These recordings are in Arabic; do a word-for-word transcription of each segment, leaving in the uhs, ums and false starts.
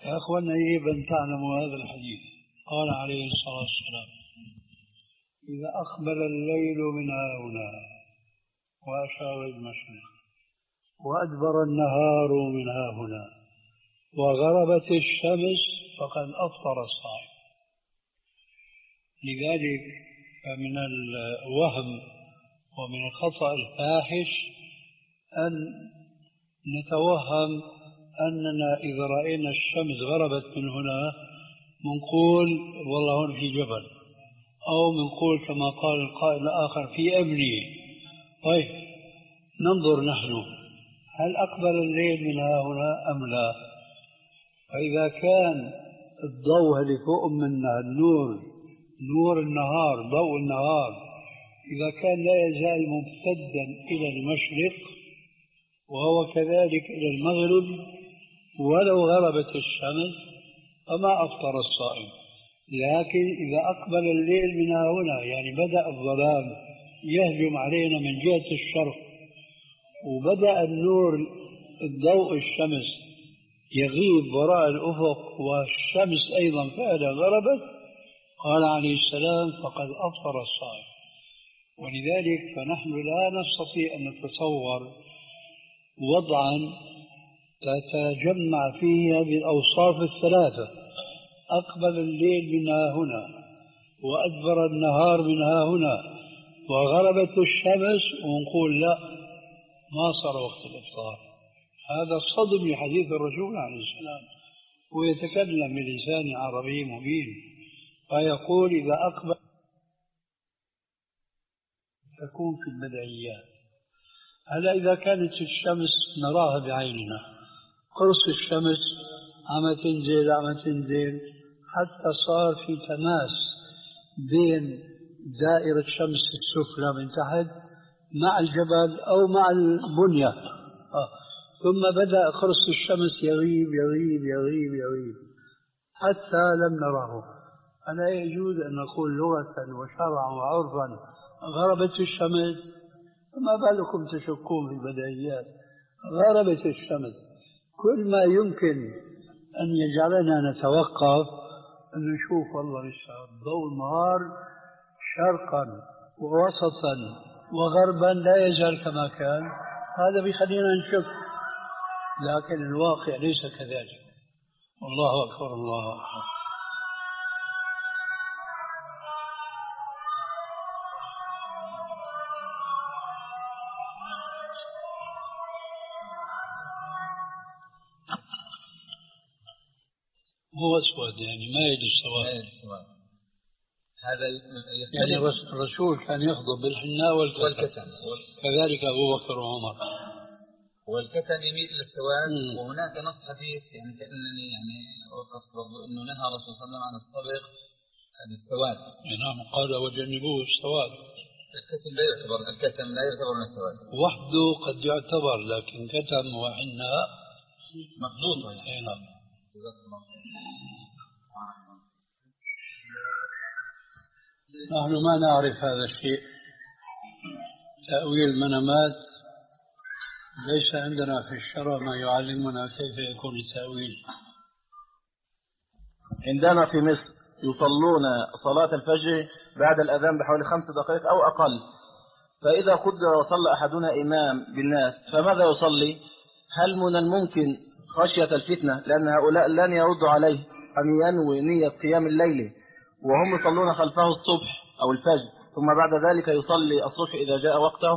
يا أخوانا يجب أن تعلموا هذا الحديث. قال عليه الصلاة والسلام: إذا أقبل الليل من هنا، وأشار المشرق، وأدبر النهار من هنا، وغربت الشمس، فقد أفطر الصائم. لذلك فمن الوهم ومن الخطأ الفاحش أن نتوهم أننا إذا رأينا الشمس غربت من هنا منقول والله هون في جبل، أو منقول كما قال القائل الآخر في أبني. طيب ننظر نحن، هل أقبل الليل من هنا أم لا؟ فإذا كان الضوء اللي فوق منا النور، نور النهار، ضوء النهار، إذا كان لا يزال ممتدا إلى المشرق وهو كذلك إلى المغرب ولو غربت الشمس فما أفطر الصائم. لكن إذا أقبل الليل من هنا، يعني بدأ الظلام يهجم علينا من جهة الشرق، وبدأ النور الضوء الشمس يغيب وراء الأفق، والشمس أيضا فعلا غربت، قال عليه السلام: فقد أفطر الصائم. ولذلك فنحن لا نستطيع أن نتصور وضعا تتجمع فيه هذه الأوصاف الثلاثة: أقبل الليل من هنا، وأدبر النهار من هنا، وغربت الشمس، ونقول لا ما صار وقت الإفطار. هذا صدم لحديث الرسول عليه السلام، ويتكلم بلسان عربي مبين، فيقول: إذا أقبل تكون في البدعيات. هلا إذا كانت الشمس نراها بعيننا، قرص الشمس عم تنزل عم تنزل حتى صار في تماس بين دائرة شمس السفلى من تحت مع الجبل أو مع البنية، آه. ثم بدأ قرص الشمس يغيب يغيب يغيب يغيب حتى لم نره. ألا يجوز أن نقول لغة وشرعا وعرفا غربت الشمس؟ فما بالكم تشكون في البديهيات؟ غربت الشمس. كل ما يمكن أن يجعلنا نتوقف أن نشوف والله لسه ضوء النهار شرقا ووسطا وغربا لا يزال كما كان، هذا بيخلينا نشك، لكن الواقع ليس كذلك. والله أكبر، الله أكبر. هو أسود يعني ما يجي السواد. هذا يعني الرسول كان يخضب بالحناء والكتم, والكتم. كذلك أبو بكر وعمر. والكتم يميل إلى السواد. وهناك نص حديث يعني كأنني يعني أقصد أنه نهى الرسول صلى الله عليه وسلم عن الطبق بالسواد. نعم، قال: وجنبوه السواد. الكتم لا يعتبر الكتم لا يعتبر من السواد وحده، قد يعتبر، لكن كتم وحناء مخلوطة يعني. نعم. نحن ما نعرف هذا الشيء، تأويل المنامات ليس عندنا في الشرع ما يعلمنا كيف يكون التأويل. عندنا في مصر يصلون صلاة الفجر بعد الأذان بحوالي خمس دقائق أو أقل، فإذا قدر وصلى أحدنا إمام بالناس فماذا يصلي؟ هل من الممكن خشية الفتنة لأن هؤلاء لن يردوا عليه أن ينوي نية قيام الليل وهم يصلون خلفه الصبح أو الفجر، ثم بعد ذلك يصلي الصبح إذا جاء وقته؟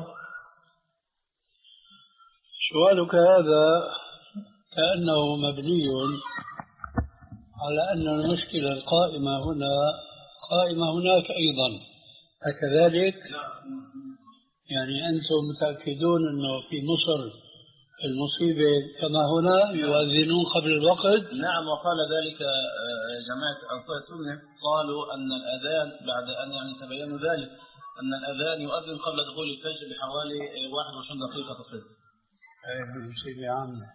سؤالك هذا كأنه مبني على أن المشكلة القائمة هنا قائمة هناك أيضا، أكذلك؟ يعني أنتم متأكدون أنه في مصر المصيبة كما هنا يؤذنون قبل الوقت؟ نعم، وقال ذلك جماعة أنصار السنة، قالوا أن الأذان بعد أن يعني تبينوا ذلك أن الأذان يؤذن قبل دخول الفجر بحوالي واحد وعشرين دقيقة تقريبا. أي مصيبة عامة.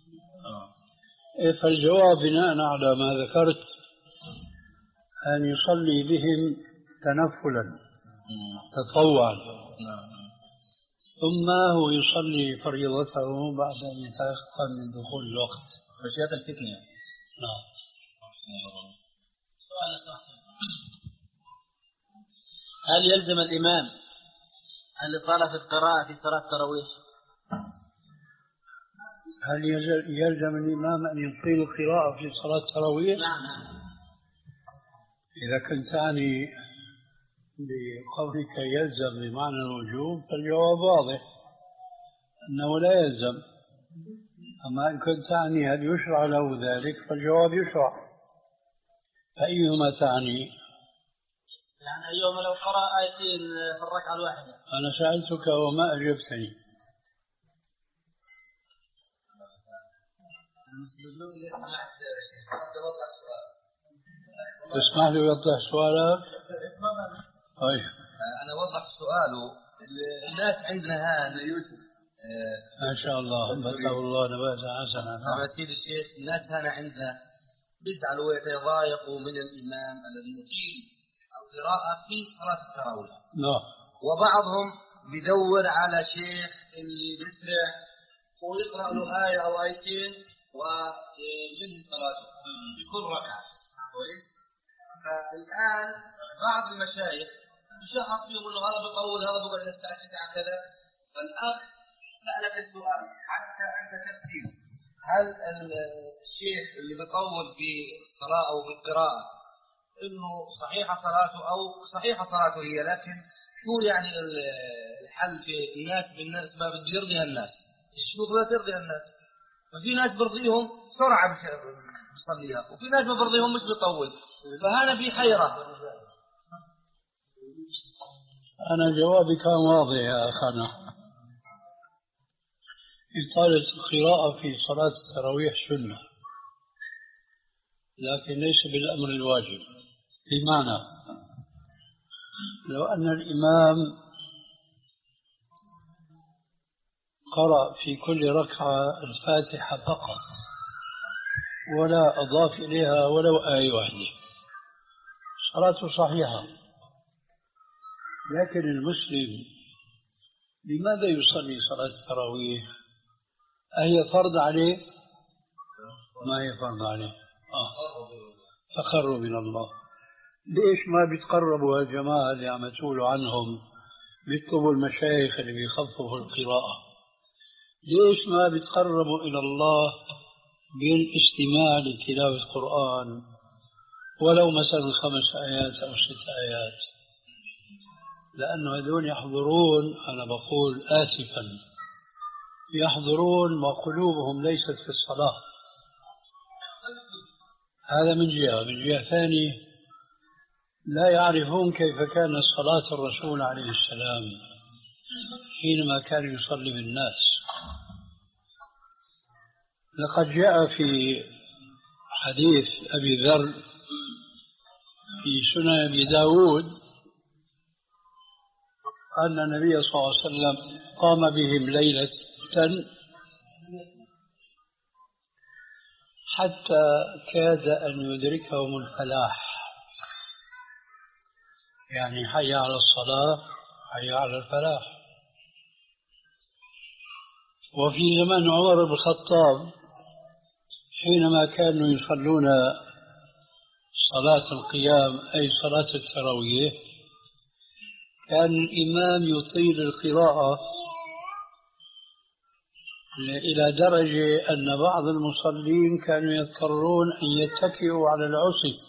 فالجواب بناء على ما ذكرت أن يصلي بهم تنفلا تطوعا، ثم هو يصلي فريضته بعد أن يتيقن من دخول الوقت خشية الفتنة. نعم. هل يلزم الإمام الإطالة في القراءة في صلاة التراويح؟ هل يلزم الإمام أن يطيل القراءة في صلاة التراويح؟ نعم. إذا كنت تعني بقولك يلزم بمعنى الوجوب فالجواب واضح أنه لا يلزم. أما إن كنت تعني هل يشرع له ذلك فالجواب يشرع. فأيهما تعني؟ يعني أيهما لو قرأ آيتين في الركعة الواحدة. أنا سألتك وما أجبتني. تسمح لي أوضح سؤالك؟ طيب. أنا أوضح سؤاله. الناس عندنا هذا يوسف ما شاء الله بارك الله نباتا حسنا. نعم سيدي الشيخ، الناس هنا عندنا بيزعلوا ويتضايقوا من الإمام الذي يطيل القراءة في صلاة التراويح. نعم. وبعضهم بدور على شيخ اللي بيسرع ويقرأ له آية أو آيتين وينهي صلاته بكل ركعة. كويس. فالآن بعض المشايخ يشهر فيهم انه هذا بيطول هذا بيقعد يستعجل على كذا. فالاخ سالك السؤال حتى انت تفتي هل الشيخ اللي بيطول في الصلاه او في القراءه انه صحيحه صلاته او صحيحه صلاته هي، لكن شو يعني الحل في الناس بالناس ما بده يرضي الناس؟ شو بده ترضي الناس؟ ففي ناس برضيهم بسرعه بيصليها وفي ناس ما برضيهم مش بيطول، فهذا في حيره. أنا جوابي كان واضح يا أخانا. إطالة القراءة في صلاة التراويح سنة، لكن ليس بالأمر الواجب. بمعنى لو أن الإمام قرأ في كل ركعة الفاتحة فقط ولا أضاف إليها ولو آية واحدة صلاته صحيحة. لكن المسلم لماذا يصلي صلاة التراويح؟ أهي فرض عليه؟ ما هي فرض عليه. آه. تقرب من الله. ليش ما بيتقربوا هالجماعة اللي عم تقولوا عنهم بيطلبوا المشايخ اللي بيخففوا القراءة؟ ليش ما بيتقربوا إلى الله بالاستماع لتلاوة القرآن ولو مثلا خمس آيات أو ست آيات؟ لأنه هذول يحضرون، أنا بقول آسفا، يحضرون وقلوبهم ليست في الصلاة. هذا من جهة. من جهة ثانية لا يعرفون كيف كان صلاة الرسول عليه السلام حينما كان يصلي بالناس. لقد جاء في حديث أبي ذر في سنن أبي داود أن النبي صلى الله عليه وسلم قام بهم ليلة حتى كاد أن يدركهم الفلاح، يعني حي على الصلاة حي على الفلاح. وفي زمن عمر بن الخطاب حينما كانوا يصلون صلاة القيام أي صلاة التراويح كان الإمام يطيل القراءة إلى درجة أن بعض المصلين كانوا يضطرون أن يتكئوا على العصي،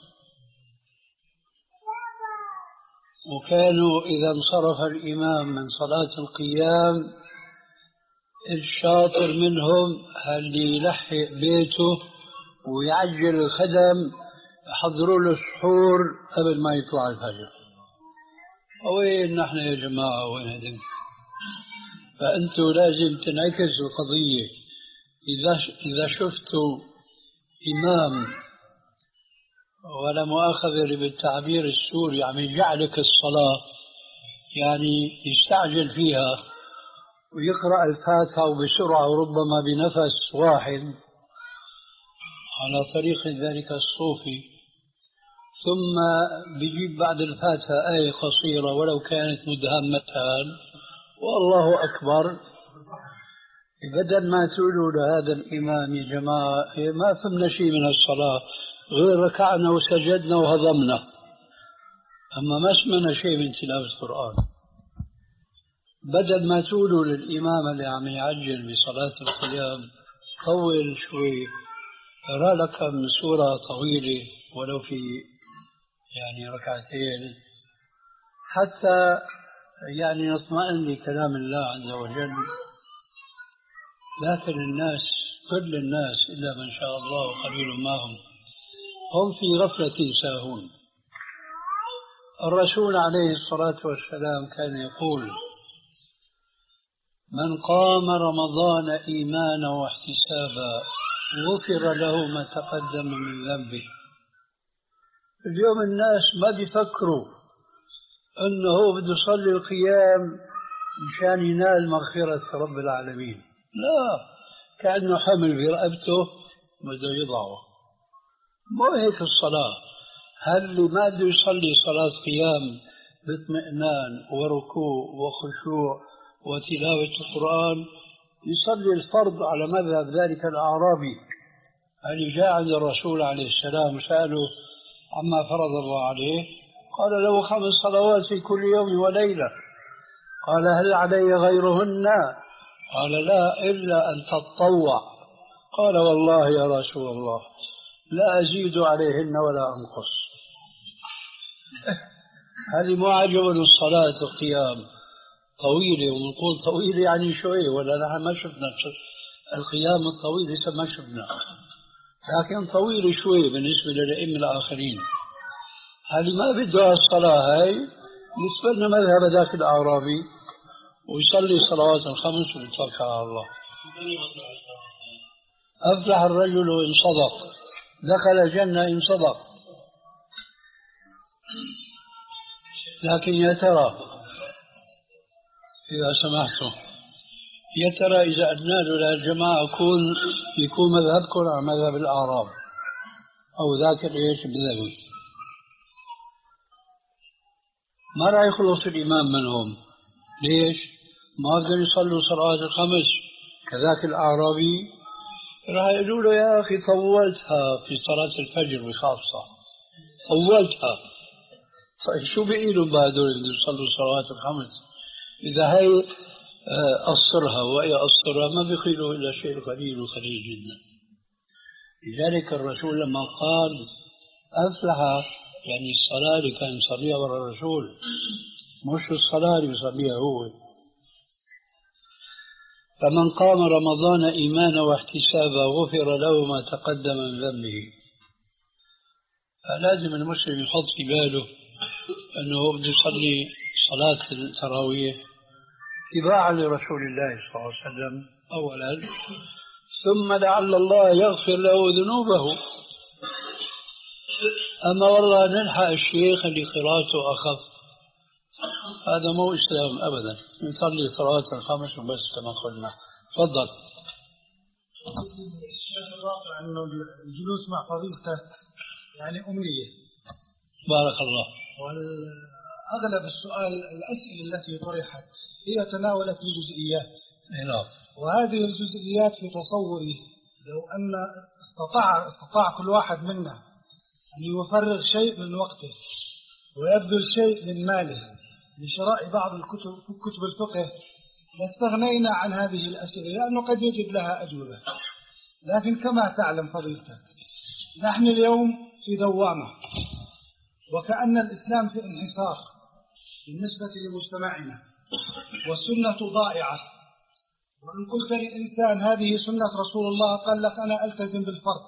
وكانوا إذا انصرف الإمام من صلاة القيام الشاطر منهم هل يلحق بيته ويعجل الخدم يحضروا له السحور قبل ما يطلع الفجر. وين نحن يا جماعة وين هدم؟ فأنتوا لازم تنعكس القضية. إذا إذا شفتوا إمام ولا مؤاخذة بالتعبير السوري عم يجعلك الصلاة، يعني يستعجل فيها ويقرأ الفاتحة وبسرعة وربما بنفس واحد على طريق ذلك الصوفي، ثم بيجيب بعد الفاتحة آية قصيرة ولو كانت مدهمتان والله أكبر، بدل ما تقولوا لهذا الإمام يا جماعة ما فهمنا شيء من الصلاة غير ركعنا وسجدنا وهضمنا، أما ما سمعنا شيء من تلاوة القرآن. بدل ما تقولوا للإمام اللي عم يعجل بصلاة القيام طول شوي، اقرأ لك من سورة طويلة ولو في يعني ركعتين حتى يعني نطمئن لكلام الله عز وجل. لكن الناس كل الناس إلا من شاء الله وقليل ما هم هم في غفلة ساهون. الرسول عليه الصلاة والسلام كان يقول: من قام رمضان إيمانا واحتسابا غفر له ما تقدم من ذنبه. اليوم الناس ما بيفكروا أنه بده يصلي القيام مشان ينال مغفرة رب العالمين، لا، كأنه حمل برقبته بده يضعه. مو هيك الصلاة. هل اللي ما بده يصلي صلاة قيام باطمئنان وركوع وخشوع وتلاوة القرآن يصلي الفرض على مذهب ذلك الأعرابي اللي جاء عند الرسول عليه السلام وسأله عما فرض الله عليه، قال له: خمس صلوات في كل يوم وليلة. قال: هل علي غيرهن؟ قال: لا، إلا أن تتطوع. قال: والله يا رسول الله لا أزيد عليهن ولا أنقص. هذه مو عجب الصلاة القيام طويلة، ونقول طويلة يعني شوي، ولا نحن ما شفنا القيام الطويل لسه ما شفنا، لكن طويلة شوي بالنسبة للأئمة الآخرين. هذه ما بدها الصلاة، هاي بالنسبة لنا مذهب ذاك الأعرابي، ويصلي الصلوات الخمس ويتوكل على الله. أفلح الرجل إن صدق، دخل الجنة إن صدق. لكن يا ترى إذا سمحتم، يا ترى إذا أدنا له للجماعة يكون يكون مذهبكم على مذهب الأعراب أو ذاك الإيش بذوي، ما راح يخلص الإمام منهم. ليش؟ ما بدهم يصلوا صلاة الخمس كذاك الأعرابي، راح يقولوا له: يا أخي طولتها في صلاة الفجر بخاصة، طولتها. طيب شو بيقولوا بهدول اللي يصلوا صلوات الخمس؟ إذا هي أصرها وهي أصرها ما بيقولوا إلا شيء قليل وقليل جدا. لذلك الرسول لما قال أفلح، يعني الصلاة اللي كان يصليها ورا الرسول، مش الصلاة اللي يصليها هو. فمن قام رمضان إيمانا واحتسابا غفر له ما تقدم من ذنبه. فلازم المسلم يحط في باله أنه بده يصلي صلاة التراويح اتباعا لرسول الله صلى الله عليه وسلم أولا، ثم لعل الله يغفر له ذنوبه. أما والله نلحق الشيخ اللي قراءته أخف، هذا مو إسلام أبدا. نصلي صلاة الخمس وبس كما قلنا. تفضل. الشيخ الواقع أنه الجلوس مع فضيلته يعني أمنية. بارك الله. والأغلب السؤال الأسئلة التي طرحت هي تناولت الجزئيات. نعم. وهذه الجزئيات في تصوري لو أن استطاع استطاع كل واحد منا أن يفرغ شيء من وقته ويبذل شيء من ماله لشراء بعض الكتب كتب الفقه لاستغنينا عن هذه الأسئلة، لأنه قد يجد لها أجوبة. لكن كما تعلم فضيلتك نحن اليوم في دوامة، وكأن الإسلام في انحسار بالنسبة لمجتمعنا، والسنة ضائعة. وإن قلت للإنسان هذه سنة رسول الله قال لك أنا ألتزم بالفرض.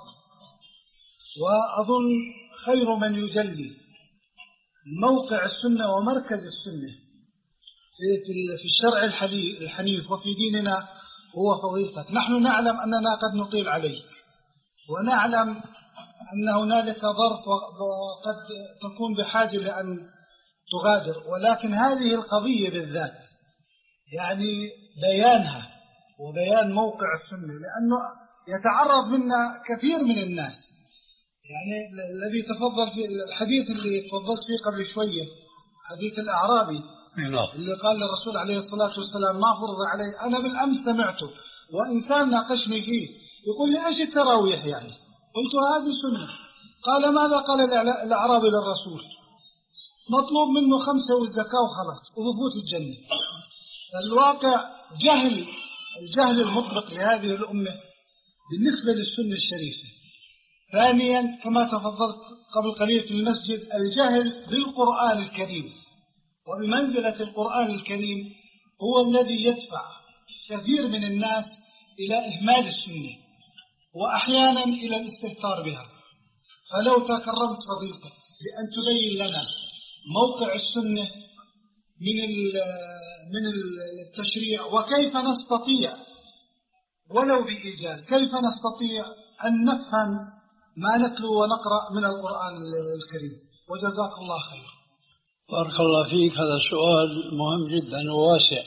وأظن خير من يجلي موقع السنة ومركز السنة في في الشرع الحنيف وفي ديننا هو فضيلتك. نحن نعلم أننا قد نطيل عليك، ونعلم أن هنالك ظرف وقد تكون بحاجة لأن تغادر، ولكن هذه القضية بالذات يعني بيانها وبيان موقع السنة، لأنه يتعرض منا كثير من الناس. يعني الذي تفضل في الحديث اللي تفضلت فيه قبل شوية، حديث الأعرابي اللي قال للرسول عليه الصلاة والسلام ما فرض عليه، أنا بالأمس سمعته وإنسان ناقشني فيه يقول لي إيش التراويح يعني؟ قلت هذه سنة. قال ماذا قال الأعرابي للرسول؟ مطلوب منه خمسة والزكاة وخلاص وبفوت الجنة. الواقع جهل، الجهل المطلق لهذه الأمة بالنسبة للسنة الشريفة. ثانيا كما تفضلت قبل قليل في المسجد، الجهل بالقرآن الكريم وبمنزلة القرآن الكريم هو الذي يدفع كثير من الناس إلى إهمال السنة وأحيانا إلى الاستهتار بها. فلو تكرمت فضيلتك بأن تبين لنا موقع السنة من من التشريع، وكيف نستطيع ولو بإيجاز كيف نستطيع أن نفهم ما نتلو ونقرأ من القرآن الكريم. وجزاك الله خير. بارك الله فيك. هذا سؤال مهم جدا وواسع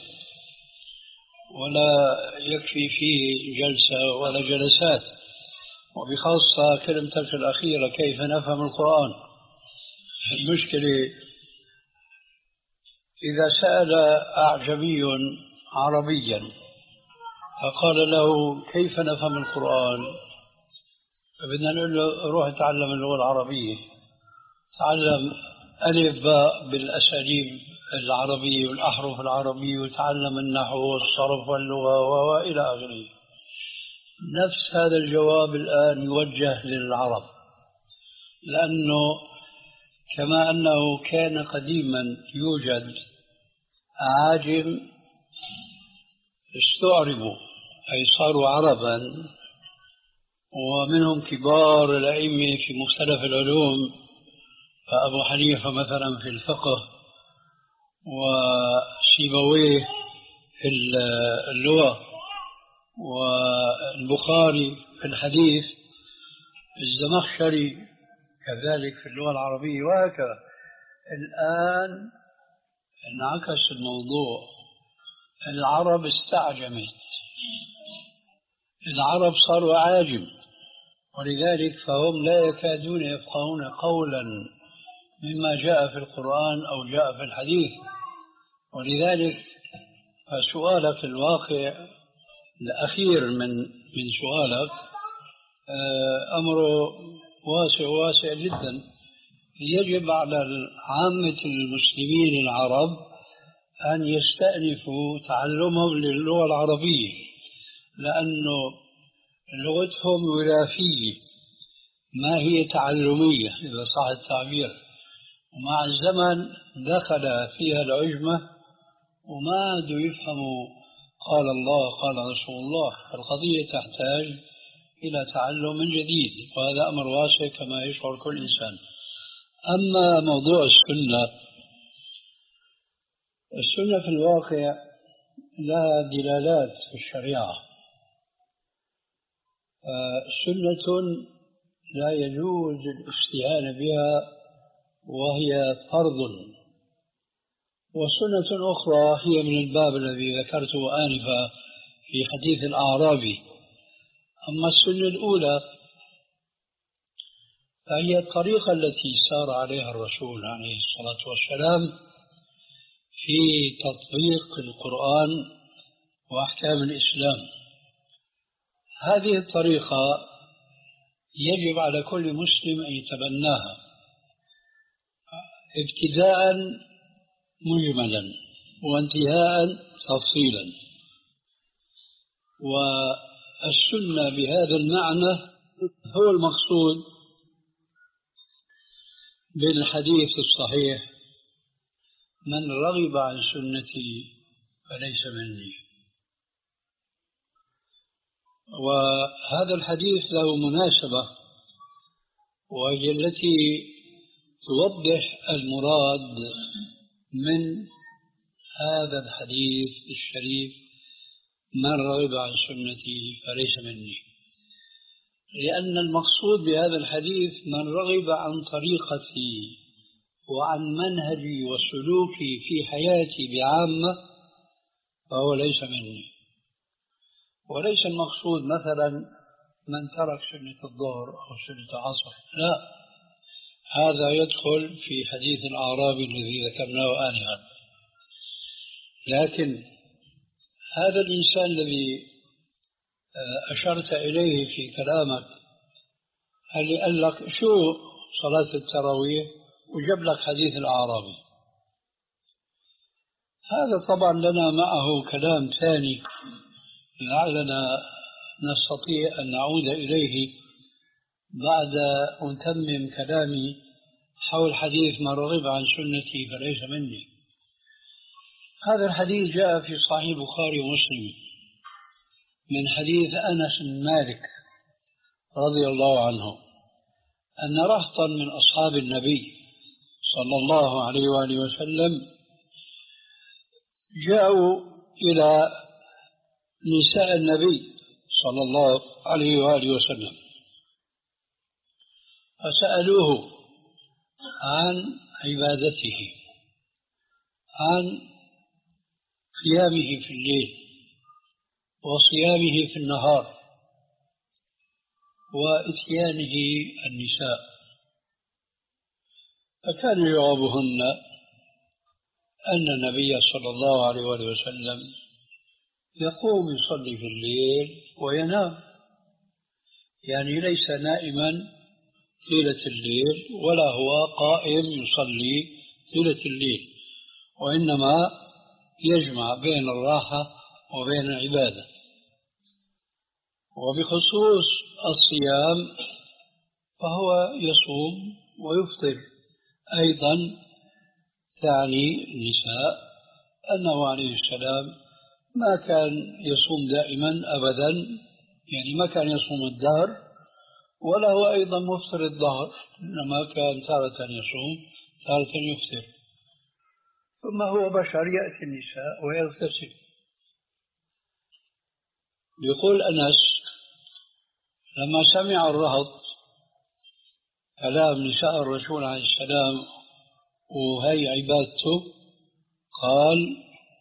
ولا يكفي فيه جلسة ولا جلسات، وبخاصة كلمتك الأخيرة كيف نفهم القرآن. المشكلة إذا سأل أعجمي عربيا فقال له كيف نفهم القرآن، فبدنا نقول له روح تعلم اللغة العربية، تعلم ألف باء بالأساليب العربية والأحرف العربية، وتعلم النحو والصرف واللغة وإلى آخره. نفس هذا الجواب الآن يوجه للعرب، لأنه كما أنه كان قديما يوجد عاجم استعربوا أي صاروا عربا، ومنهم كبار الأئمة في مختلف العلوم، فأبو حنيفة مثلا في الفقه، وسيبويه في اللغة، والبخاري في الحديث، الزمخشري كذلك في اللغة العربية، وهكذا. الآن انعكس الموضوع، العرب استعجمت، العرب صاروا عاجم، ولذلك فهم لا يكادون يفقهون قولا مما جاء في القرآن أو جاء في الحديث. ولذلك فسؤالك الواقع الأخير من من سؤالك أمره واسع واسع جدا. يجب على عامة المسلمين العرب أن يستأنفوا تعلمهم للغة العربية، لأنه لغتهم وراثية ما هي تعلمية إذا صح التعبير، ومع الزمن دخل فيها العجمة وما عادوا يفهموا قال الله قال رسول الله. القضية تحتاج إلى تعلم من جديد، وهذا أمر واسع كما يشعر كل إنسان. أما موضوع السنة، السنة في الواقع لها دلالات في الشريعة. سنة لا يجوز الاستهانة بها وهي فرض، وسنة أخرى هي من الباب الذي ذكرته آنفا في حديث الأعرابي. أما السنة الأولى فهي الطريقة التي سار عليها الرسول عليه الصلاة والسلام في تطبيق القرآن وأحكام الإسلام. هذه الطريقة يجب على كل مسلم أن يتبناها ابتداء مجملا وانتهاء تفصيلا. والسنة بهذا المعنى هو المقصود بالحديث الصحيح: من رغب عن سنتي فليس مني. وهذا الحديث له مناسبة، وهي التي توضح المراد من هذا الحديث الشريف: من رغب عن سنتي فليس مني. لأن المقصود بهذا الحديث من رغب عن طريقتي وعن منهجي وسلوكي في حياتي بعامة فهو ليس مني. وليس المقصود مثلا من ترك سنة الظهر أو سنة العصر، لا، هذا يدخل في حديث الأعرابي الذي ذكرناه آنفا. لكن هذا الإنسان الذي أشرت إليه في كلامك، هل قال لك شو صلاة التراويح وجاب لك حديث الأعرابي. هذا طبعا لنا معه كلام ثاني لعلنا نستطيع أن نعود إليه بعد أن تمم كلامي حول حديث من رغب عن سنتي فليس مني. هذا الحديث جاء في صحيح البخاري ومسلم من حديث أنس بن مالك رضي الله عنه أن رهطا من أصحاب النبي صلى الله عليه وآله وسلم جاءوا إلى نساء النبي صلى الله عليه وآله وسلم فسألوه عن عبادته، عن قيامه في الليل وصيامه في النهار وإتيانه النساء. فكان جوابهن أن النبي صلى الله عليه وآله وسلم يقوم يصلي في الليل وينام، يعني ليس نائما طيلة الليل ولا هو قائم يصلي طيلة الليل، وإنما يجمع بين الراحة وبين العبادة. وبخصوص الصيام فهو يصوم ويفطر أيضا. تعني النساء أنه عليه السلام ما كان يصوم دائما أبدا، يعني ما كان يصوم الدهر ولا هو أيضا مفطر الظهر، إنما كان تارة يصوم تارة يفطر. ثم هو بشر يأتي النساء ويغتسل. يقول أنس لما سمع الرهط كلام نساء الرسول عليه السلام وهي عبادته قال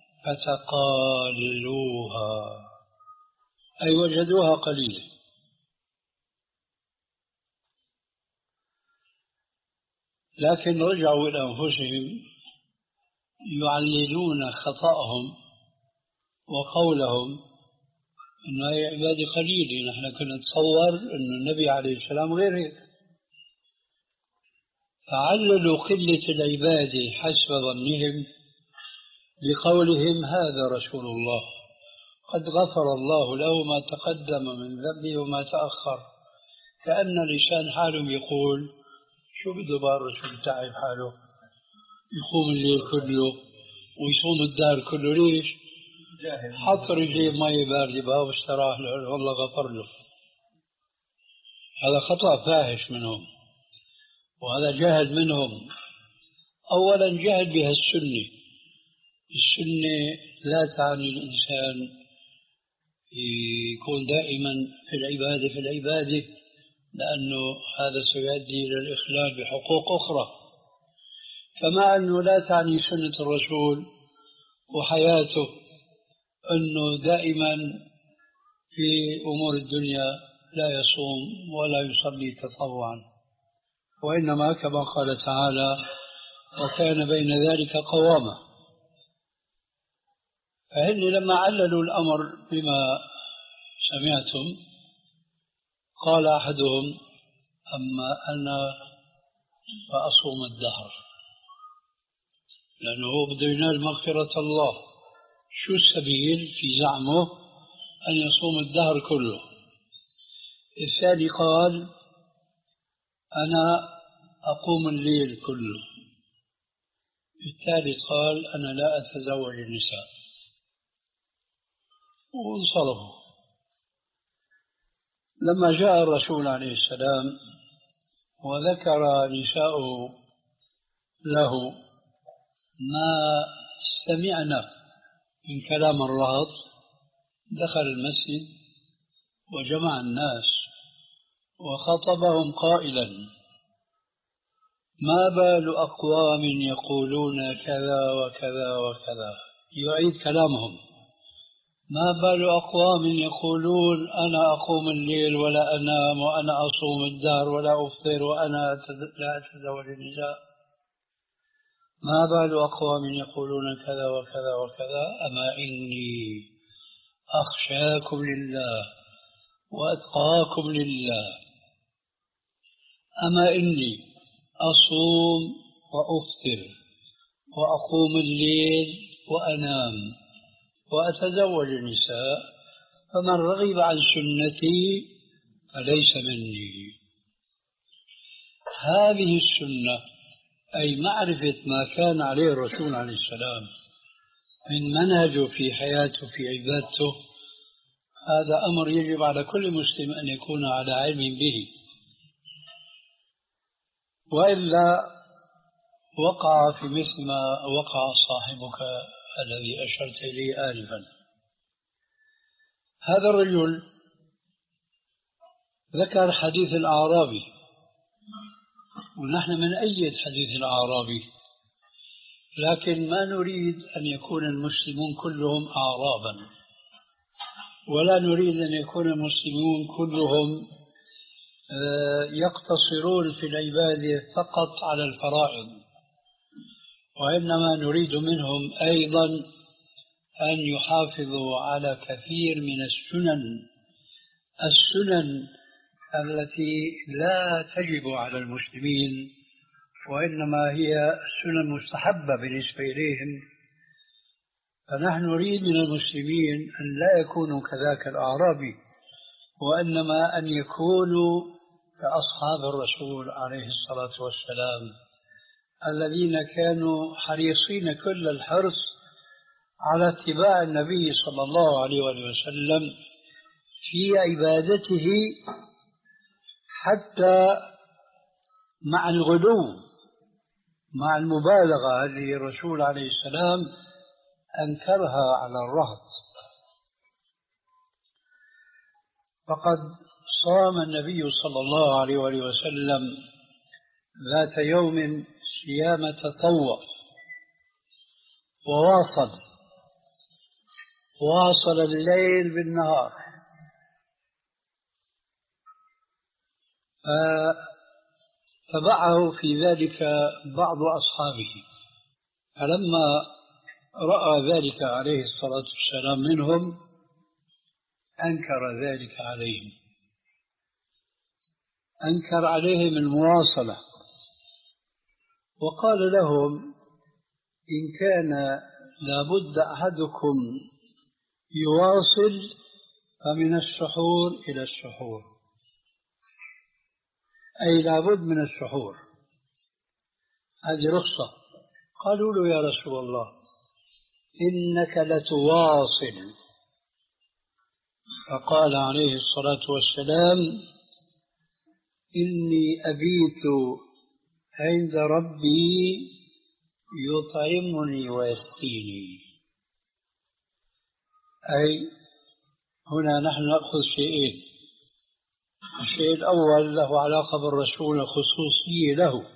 فتقالوها، أي وجدوها قليلة. لكن رجعوا إلى أنفسهم يعللون خطأهم وقولهم إن هي عبادة قليلة، نحن كنا نتصور أن النبي عليه السلام غير هيك. فعللوا قلة العبادة حسب ظنهم بقولهم هذا رسول الله قد غفر الله له ما تقدم من ذنبه وما تأخر، كأن لسان حالهم يقول شو بده بقى الرسول تعب حاله يقوم الليل كله ويصوم الدار كله، ليش؟ حط رجليه مية باردة بقى واستراح له والله غفر له. هذا خطأ فاحش منهم، وهذا جهل منهم. أولا جهل بها السنة. السنة لا تعني الإنسان يكون دائما في العبادة في العبادة، لأنه هذا سيؤدي إلى الإخلال بحقوق أخرى. كما أنه لا تعني سنة الرسول وحياته أنه دائما في أمور الدنيا لا يصوم ولا يصلي تطوعا، وإنما كما قال تعالى وكان بين ذلك قوامة. فهن لما عللوا الأمر بما سمعتم قال أحدهم أما أنا فأصوم الدهر، لأنه بده ينال مغفرة الله. شو السبيل في زعمه أن يصوم الدهر كله؟ الثاني قال أنا أقوم الليل كله. الثالث قال أنا لا أتزوج النساء، وانصرفوا. لما جاء الرسول عليه السلام وذكر نساءه له ما سمعنا من كلام الرهط دخل المسجد وجمع الناس وخطبهم قائلا ما بال أقوام يقولون كذا وكذا وكذا، يعيد كلامهم. ما بال أقوام يقولون أنا أقوم الليل ولا أنام وأنا أصوم الدهر ولا أفطر وأنا لا أتزوج النساء. ما بال أقوام يقولون كذا وكذا وكذا، أما إني أخشاكم لله وأتقاكم لله. أما إني أصوم وأفطر وأقوم الليل وأنام وأتزوج النساء، فمن رغب عن سنتي فليس مني. هذه السنة أي معرفة ما كان عليه الرسول عليه السلام من منهجه في حياته في عبادته، هذا أمر يجب على كل مسلم أن يكون على علم به، وإلا وقع في مثل ما وقع صاحبك الذي أشرت إليه آنفا. هذا الرجل ذكر حديث الأعرابي، ونحن من أيد حديث الأعرابي، لكن ما نريد أن يكون المسلمون كلهم أعرابا، ولا نريد أن يكون المسلمون كلهم يقتصرون في العبادة فقط على الفرائض، وإنما نريد منهم أيضا أن يحافظوا على كثير من السنن السنن التي لا تجب على المسلمين، وإنما هي سنن مستحبة بالنسبة إليهم. فنحن نريد من المسلمين أن لا يكونوا كذاك الأعرابي، وإنما أن يكونوا كأصحاب الرسول عليه الصلاة والسلام الذين كانوا حريصين كل الحرص على اتباع النبي صلى الله عليه وسلم في عبادته، حتى مع الغلو مع المبالغة التي الرسول عليه السلام أنكرها على الرهط. فقد صام النبي صلى الله عليه وسلم ذات يوم صيام تطوع وواصل واصل الليل بالنهار، فتبعه في ذلك بعض أصحابه، فلما رأى ذلك عليه الصلاة والسلام منهم أنكر ذلك عليهم، أنكر عليهم المواصلة، وقال لهم: إن كان لابد أحدكم يواصل فمن السحور إلى السحور، أي لابد من السحور، هذه رخصة. قالوا له: يا رسول الله إنك لتواصل. فقال عليه الصلاة والسلام: إني أبيت عند ربي يطعمني ويسقيني. أي هنا نحن نأخذ شيئين: الشيء الأول له علاقة بالرسول خصوصية له،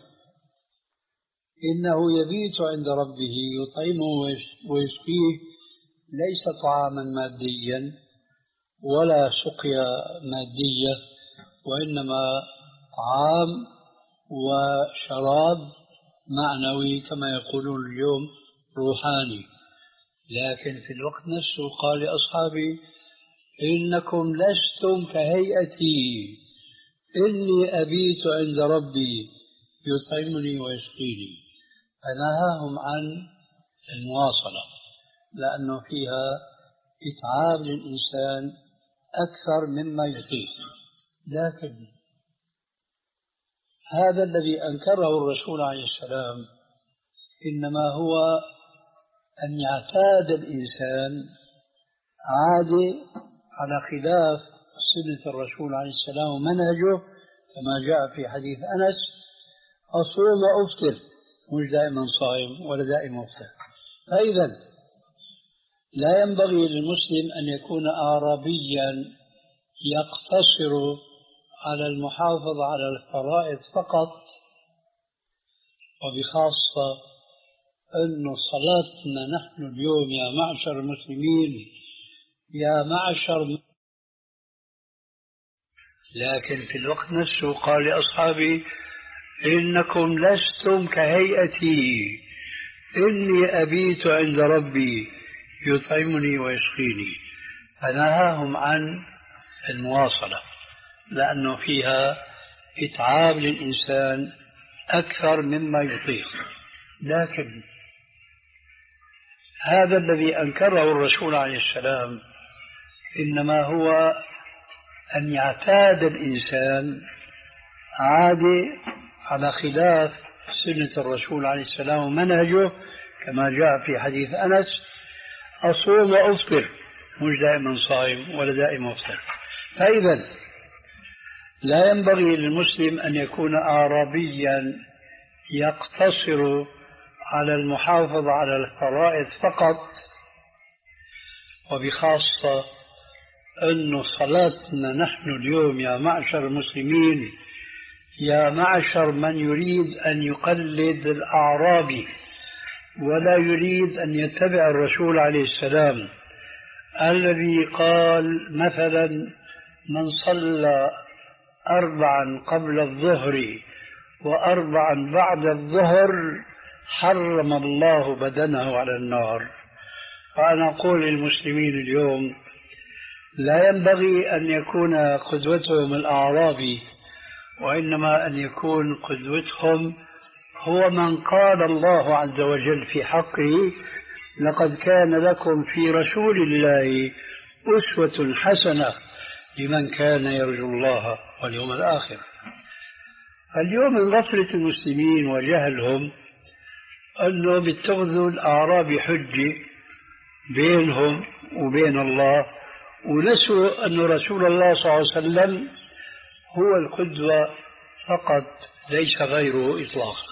إنه يبيت عند ربه يطعمه ويسقيه، ليس طعاما ماديا ولا سقيا مادية، وإنما طعام وشراب معنوي كما يقولون اليوم روحاني. لكن في الوقت نفسه قال لأصحابه: إنكم لستم كهيئتي، إني أبيت عند ربي يطعمني ويسقيني. فنهاهم عن المواصلة لأنه فيها إتعاب للإنسان أكثر مما يطيق. لكن هذا الذي أنكره الرسول عليه السلام إنما هو أن يعتاد الإنسان عادة على خلاف سنة الرسول عليه السلام ومنهجه، كما جاء في حديث أنس: أصوم وأفطر، مش دائما صائم ولا دائما مفطر. فإذا لا ينبغي للمسلم أن يكون أعرابيا يقتصر على المحافظة على الفرائض فقط، وبخاصة أن صلاتنا نحن اليوم يا معشر المسلمين يا معشر، لكن في الوقت نفسه قال لأصحابه: إنكم لستم كهيئتي، إني أبيت عند ربي يطعمني ويسقيني. فنهاهم عن المواصلة، لأنه فيها إتعاب للإنسان أكثر مما يطيق. لكن هذا الذي أنكره الرسول عليه السلام إنما هو أن يعتاد الإنسان عادة على خلاف سنة الرسول عليه السلام ومنهجه، كما جاء في حديث أنس: أصوم وأفطر، مش دائما صائم ولا دائما أفطر. فإذا لا ينبغي للمسلم أن يكون أعرابيا يقتصر على المحافظة على الفرائض فقط، وبخاصة أن صلاتنا نحن اليوم يا معشر المسلمين، يا معشر من يريد أن يقلد الأعرابي ولا يريد أن يتبع الرسول عليه السلام الذي قال مثلا: من صلى أربعا قبل الظهر وأربعا بعد الظهر حرم الله بدنه على النار. فأنا أقول للمسلمين اليوم لا ينبغي أن يكون قدوتهم الأعرابي، وإنما أن يكون قدوتهم هو من قال الله عز وجل في حقه: لقد كان لكم في رسول الله أسوة حسنة لمن كان يرجو الله واليوم الآخر. اليوم من غفلة المسلمين وجهلهم أنه بيتخذوا الأعرابي حجة بينهم وبين الله، ونسوا أن رسول الله صلى الله عليه وسلم هو القدوة فقط، ليس غيره إطلاقا.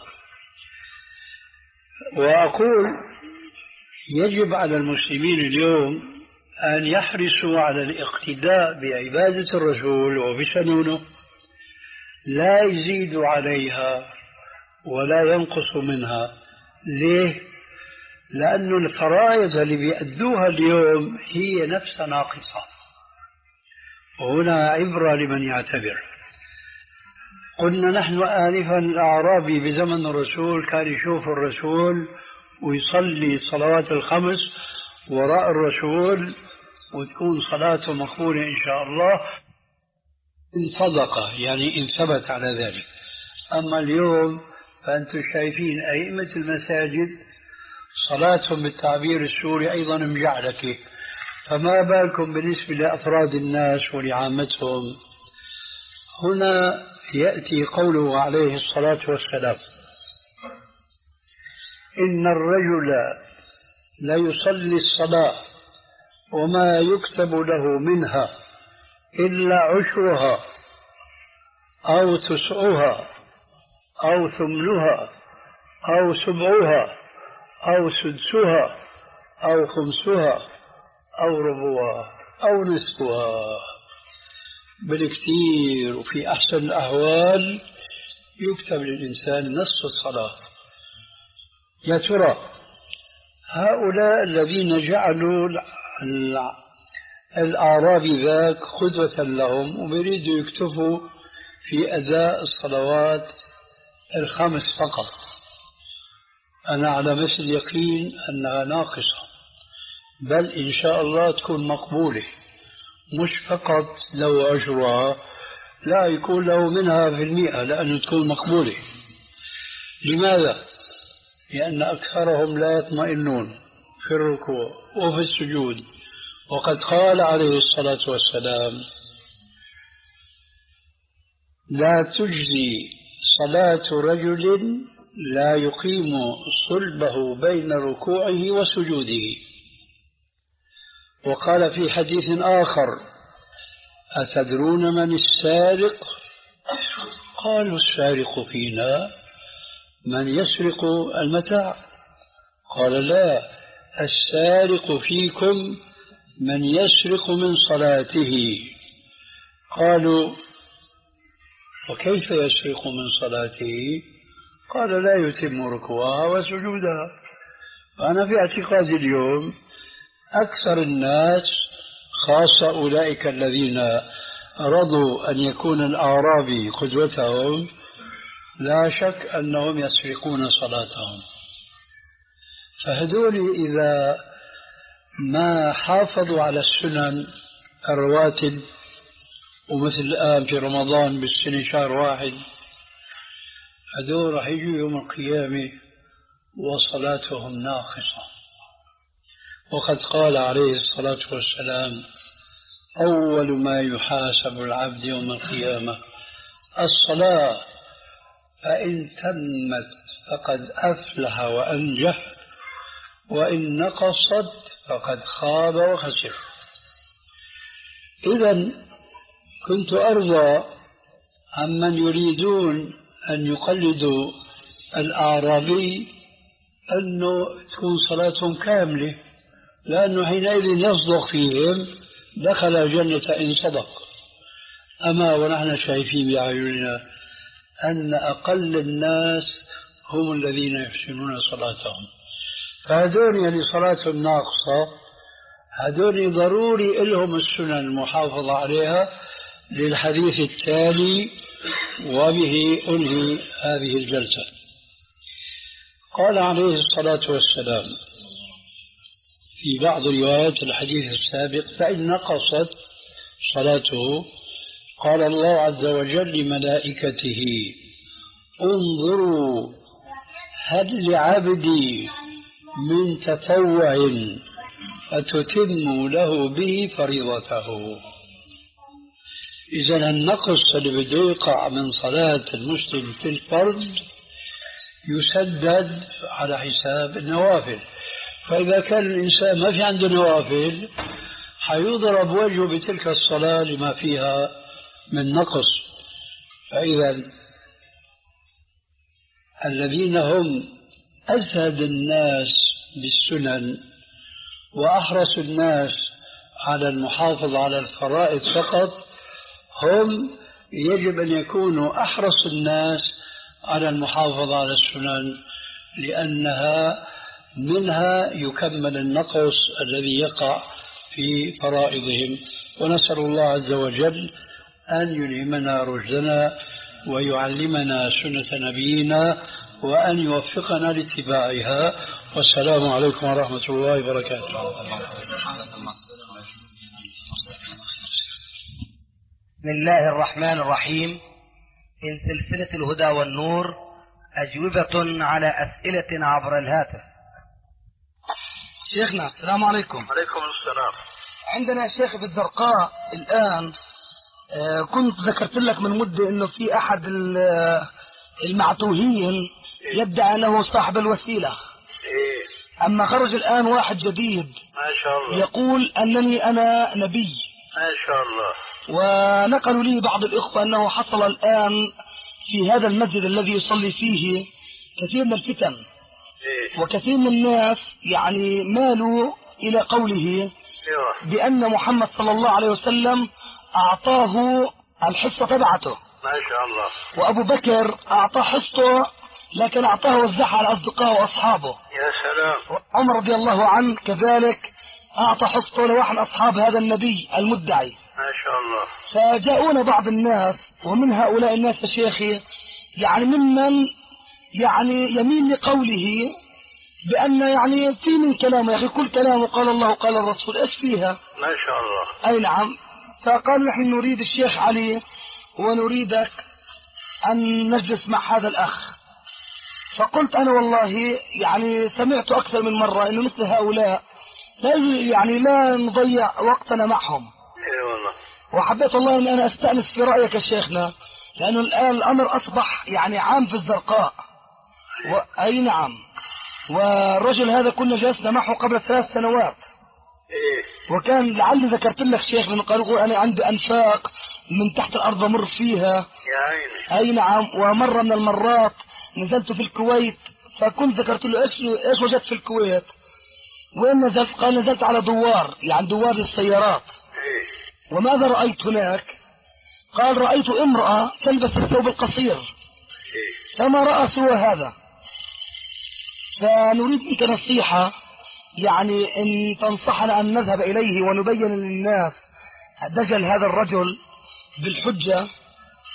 وأقول يجب على المسلمين اليوم أن يحرصوا على الاقتداء بعبادة الرسول وبسنونه، لا يزيدوا عليها ولا ينقصوا منها. ليه؟ لأن الفرائض اللي بيأدوها اليوم هي نفسها ناقصة، وهنا عبرة لمن يعتبر. قلنا نحن آنفا الأعرابي بزمن الرسول كان يشوف الرسول ويصلي الصلوات الخمس وراء الرسول وتكون صلاته مقبولة إن شاء الله إن صدق، يعني إن ثبت على ذلك. أما اليوم فأنتم شايفين أئمة المساجد صلاتهم بالتعبير السوري أيضا مجعلكة، فما بالكم بالنسبة لأفراد الناس ولعامتهم. هنا يأتي قوله عليه الصلاة والسلام: إن الرجل لا يصلي الصلاة وما يكتب له منها إلا عشرها أو تسعها أو ثمنها أو سبعها أو سدسها أو خمسها أو ربعها أو نصفها. بالكثير وفي أحسن الأحوال يكتب للإنسان نصف الصلاة. يا ترى هؤلاء الذين جعلوا الأعرابي ذاك قدوة لهم وبيريدوا يكتفوا في أداء الصلوات الخمس فقط، أنا على مثل يقين أنها ناقصة، بل إن شاء الله تكون مقبولة، مش فقط لو أجرها، لا يكون له منها في المئة، لأنه تكون مقبولة. لماذا؟ لأن أكثرهم لا يطمئنون في الركوع وفي السجود، وقد قال عليه الصلاة والسلام: لا تجزي صلاة رجل لا يقيم صلبه بين ركوعه وسجوده. وقال في حديث آخر: أتدرون من السارق؟ قالوا: السارق فينا من يسرق المتاع. قال: لا، السارق فيكم من يسرق من صلاته. قالوا: وكيف يسرق من صلاته؟ قال: لا يتم ركوعها وسجودها. فأنا في اعتقادي اليوم أكثر الناس، خاصة أولئك الذين رضوا أن يكون الأعرابي قدوتهم، لا شك أنهم يسرقون صلاتهم. فهذول إذا ما حافظوا على السنن الرواتب ومثل الآن في رمضان بالسنة شهر واحد، هذول راح يجوا يوم القيامة وصلاتهم ناقصة. وقد قال عليه الصلاة والسلام: أول ما يحاسب العبد يوم القيامة الصلاة، فإن تمت فقد أفلح وأنجح، وإن نقصت فقد خاب وخسر. إذن كنت أرضى عمن يريدون أن يقلدوا الأعرابي أنه تكون صلاتهم كاملة، لأنه حينئذ يصدق فيهم دخل الجنة إن صدق. أما ونحن شايفين بأعيننا أن أقل الناس هم الذين يحسنون صلاتهم، فهذول اللي صلاتهم ناقصة هذول ضروري لهم السنن المحافظة عليها، للحديث التالي وبه أنهي هذه الجلسة. قال عليه الصلاة والسلام في بعض روايات الحديث السابق: فإن نقصت صلاته قال الله عز وجل لملائكته: انظروا هل لعبدي من تطوع فتتم له به فريضته. إذن النقص اللي بده يقع من صلاة المسلم في الفرض يسدد على حساب النوافل، فإذا كان الإنسان ما في عنده نوافل حيضرب وجهه بتلك الصلاة لما فيها من نقص. فإذا الذين هم أزهد الناس بالسنن وأحرص الناس على المحافظة على الفرائض فقط هم يجب أن يكونوا أحرص الناس على المحافظة على السنن، لأنها منها يكمل النقص الذي يقع في فرائضهم. ونسأل الله عز وجل أن يلهمنا رشدنا ويعلمنا سنة نبينا وأن يوفقنا لاتباعها. والسلام عليكم ورحمة الله وبركاته. بسم الله الرحمن الرحيم. إن سلسلة الهدى والنور أجوبة على أسئلة عبر الهاتف. شيخنا السلام عليكم. عليكم السلام. عندنا يا شيخ في الزرقاء الآن آه كنت ذكرت لك من مدة إنه في أحد المعتوهين يدعي أنه صاحب الوسيلة. إيه. أما خرج الآن واحد جديد ما شاء الله يقول أنني أنا نبي. ما شاء الله. ونقلوا لي بعض الإخوة أنه حصل الآن في هذا المسجد الذي يصلي فيه كثير من الفتن. إيه. وكثير من الناس يعني مالوا إلى قوله بأن محمد صلى الله عليه وسلم أعطاه الحصة تبعته. ما شاء الله. وأبو بكر أعطاه حصته لكن أعطاه وزعها على أصدقائه وأصحابه. يا سلام. عمر رضي الله عنه كذلك أعطى حصته لواحد أصحاب هذا النبي المدعي. ما شاء الله. فجاءونا بعض الناس ومن هؤلاء الناس يا شيخي يعني ممن يعني يميل لقوله بأن يعني في من كلامه يا أخي كل كلامه قال الله قال الرسول إيش فيها. ما شاء الله. أي نعم. فقال نحن نريد الشيخ علي ونريدك أن نجلس مع هذا الأخ. فقلت أنا والله يعني سمعت أكثر من مرة إنه مثل هؤلاء لا يعني لا نضيع وقتنا معهم. إيه والله. وحبيت والله أن أنا أستأنس في رأيك يا شيخنا لأنه الآن الأمر أصبح يعني عام في الزرقاء. و... أي نعم. والرجل هذا كنا جلسنا معه قبل ثلاث سنوات. إيه. وكان لعلي ذكرت لك شيخ لأنه قالوا أنا عندي أنفاق من تحت الأرض أمر فيها. يا عيني. أي نعم. ومرة من المرات نزلت في الكويت فكنت ذكرت له إيش إيش وجدت في الكويت. وين نزلت؟ قال نزلت على دوار يعني دوار للسيارات. إيه. وماذا رأيت هناك؟ قال رأيت امرأة تلبس الثوب القصير. إيه. فما رأى سوى هذا. فنريد منك نصيحة يعني أن تنصحنا أن نذهب إليه ونبين للناس دجل هذا الرجل بالحجة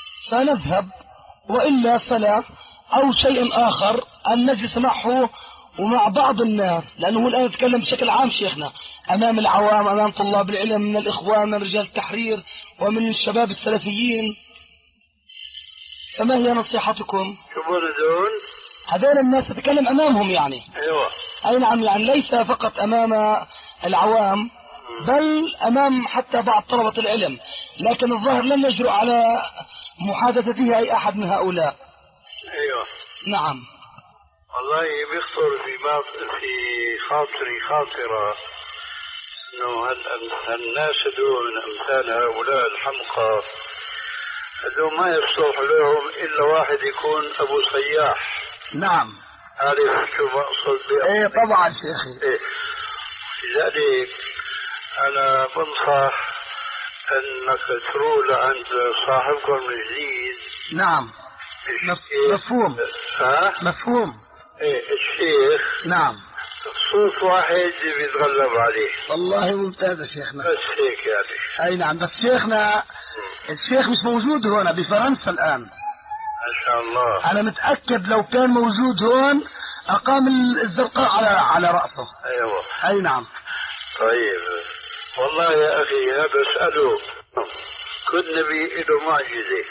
فنذهب، وإلا فلا، أو شيء آخر أن نجلس معه ومع بعض الناس، لأنه هو الآن يتكلم بشكل عام شيخنا أمام العوام، أمام طلاب العلم من الإخوان من رجال التحرير ومن الشباب السلفيين، فما هي نصيحتكم؟ شو دول؟ هذول الناس تتكلم أمامهم يعني. أيوة. أي نعم، يعني ليس فقط أمام العوام بل أمام حتى بعض طلبة العلم، لكن الظاهر لن يجرؤ على محادثته أي أحد من هؤلاء. أيوة. نعم. والله بيخطر في بعض في خاطري خاطرة إنه هالناس دول أمثال هؤلاء الحمقى هذول ما يصلح لهم إلا واحد يكون أبو صياح. نعم. عارف شو بقصد بيه؟ إيه طبعا شيخي. إيه. لذلك أنا بنصح أنك تروح لعند صاحبكم الجديد. نعم. مفهوم. ها؟ مفهوم. إيه الشيخ. نعم. صوت واحد بيتغلب عليه. والله ممتاز يا شيخنا. بس هيك يعني. أي نعم، بس شيخنا الشيخ مش موجود هنا بفرنسا الآن. ما شاء الله. أنا متأكد لو كان موجود هون أقام الزرقاء على على رأسه. أيوة. أي نعم. طيب والله يا أخي هذا اسأله كل نبي له معجزة.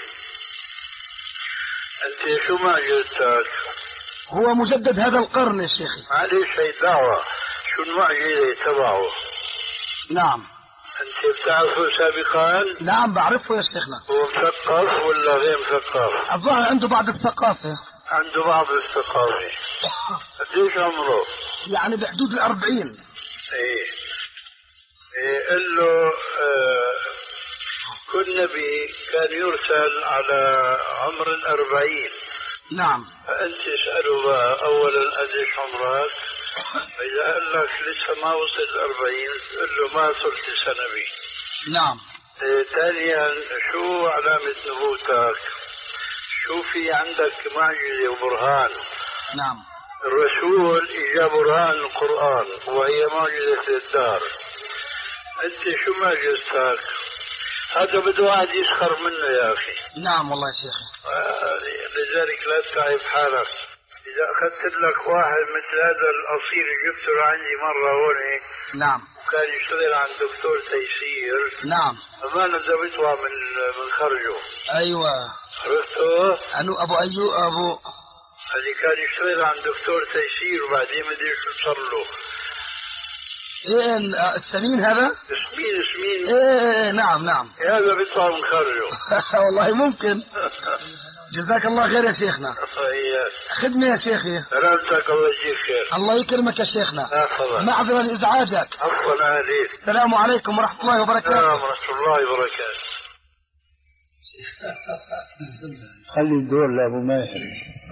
أنت شو معجزتك؟ هو مجدد هذا القرن يا شيخي. معلش هي دعوة، شو المعجزة تبعه؟ نعم. أنت بتعرفه سابقا؟ نعم بعرفه يا شيخنا. هو مثقف ولا غير مثقف؟ الظاهر عنده بعض الثقافة. عنده بعض الثقافة. قديش عمره؟ يعني بحدود الأربعين. إيه. إيه قل له آه كل نبي كان يرسل على عمر الأربعين. نعم. فأنت اسأله بقى أولا قديش عمرك؟ إذا قال لك لسه ما وصل الأربعين قل له ما صرت سنبي. نعم. إيه ثانيا شو علامة نبوتك؟ شو في عندك معجزة وبرهان؟ نعم. الرسول إجا برهان القرآن وهي معجزة الدار. أنت شو معجزتك؟ هذا بده واحد يسخر منه يا أخي. نعم والله يا شيخي. آه لذلك لا تتعب حالك. إذا أخذت لك واحد مثل هذا الأصيل جبته لعندي مرة هون. نعم. كان يشتغل عند دكتور تيسير. نعم. ما نزل بيطلع من من خرجه. أيوة. عرفته؟ أنو أبو أيوب أبو. اللي كان يشتغل عند دكتور تيسير وبعدين ما ادري شو صار له. ايه السمين هذا؟ سمين سمين. ايه, إيه نعم نعم. هذا بيطلع من خرجه. والله ممكن. جزاك الله خير يا شيخنا. خدمة يا شيخي. سلامتك الله يجزيك خير. الله يكرمك يا شيخنا. مرحبا. معذرة لإزعاجك. عفوا عليك. السلام عليكم ورحمة الله وبركاته. السلام ورحمة الله وبركاته. خلي الدور لأبو ماهر.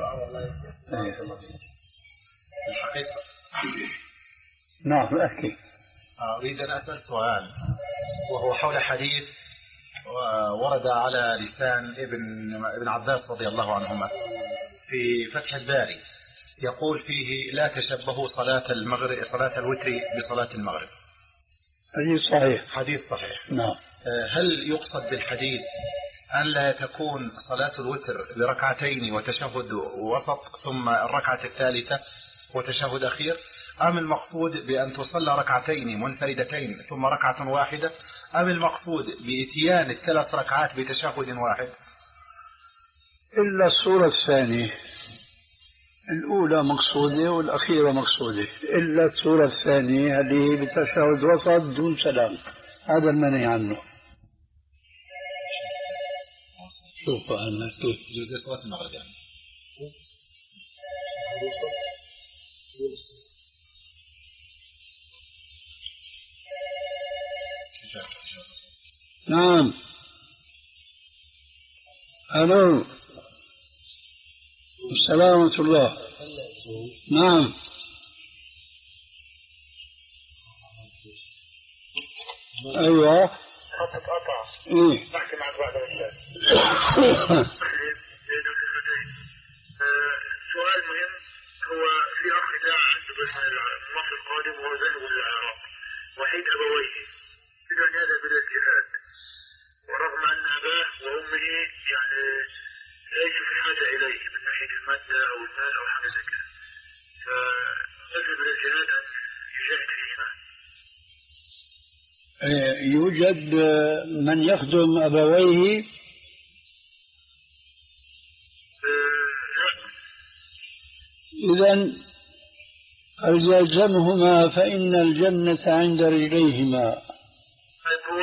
الحقيقة نعم أحكي. أريد أن أسأل سؤال وهو حول حديث ورد على لسان ابن ابن عباس رضي الله عنهما في فتح الباري، يقول فيه لا تشبهوا صلاة المغرب صلاة الوتر بصلاة المغرب. حديث صحيح. حديث صحيح. نعم. هل يقصد بالحديث أن لا تكون صلاة الوتر بركعتين وتشهد وسط ثم الركعة الثالثة وتشهد أخير، أم المقصود بأن تصلى ركعتين منفردتين ثم ركعة واحدة، أم المقصود بإتيان الثلاث ركعات بتشهد واحد؟ إلا الصورة الثانية، الأولى مقصودة والأخيرة مقصودة، إلا الصورة الثانية اللي هي بتشهد وسط دون سلام، هذا المنهي عنه. شوف أنا جزء صلاة المغرب يعني. نعم. ألو. السلام ورحمة الله. نعم. أيوة. خطك قطع. إيه. بحكي معك بعد العشاء. سؤال مهم، هو في أخ جاء عنده بالمصر القادم وهو ذهب للعراق وحيد أبويه إذا يذهب إلى الجهاد، ورغم أن أباه وأمه يعني ليسوا في حاجة إليه من ناحية المادة أو المال أو حاجة زي كذا، الجهاد أن يجاهد فيهما؟ يوجد من يخدم أبويه؟ إذن فليلزمهما فإن الجنة عند رجليهما. طيب هو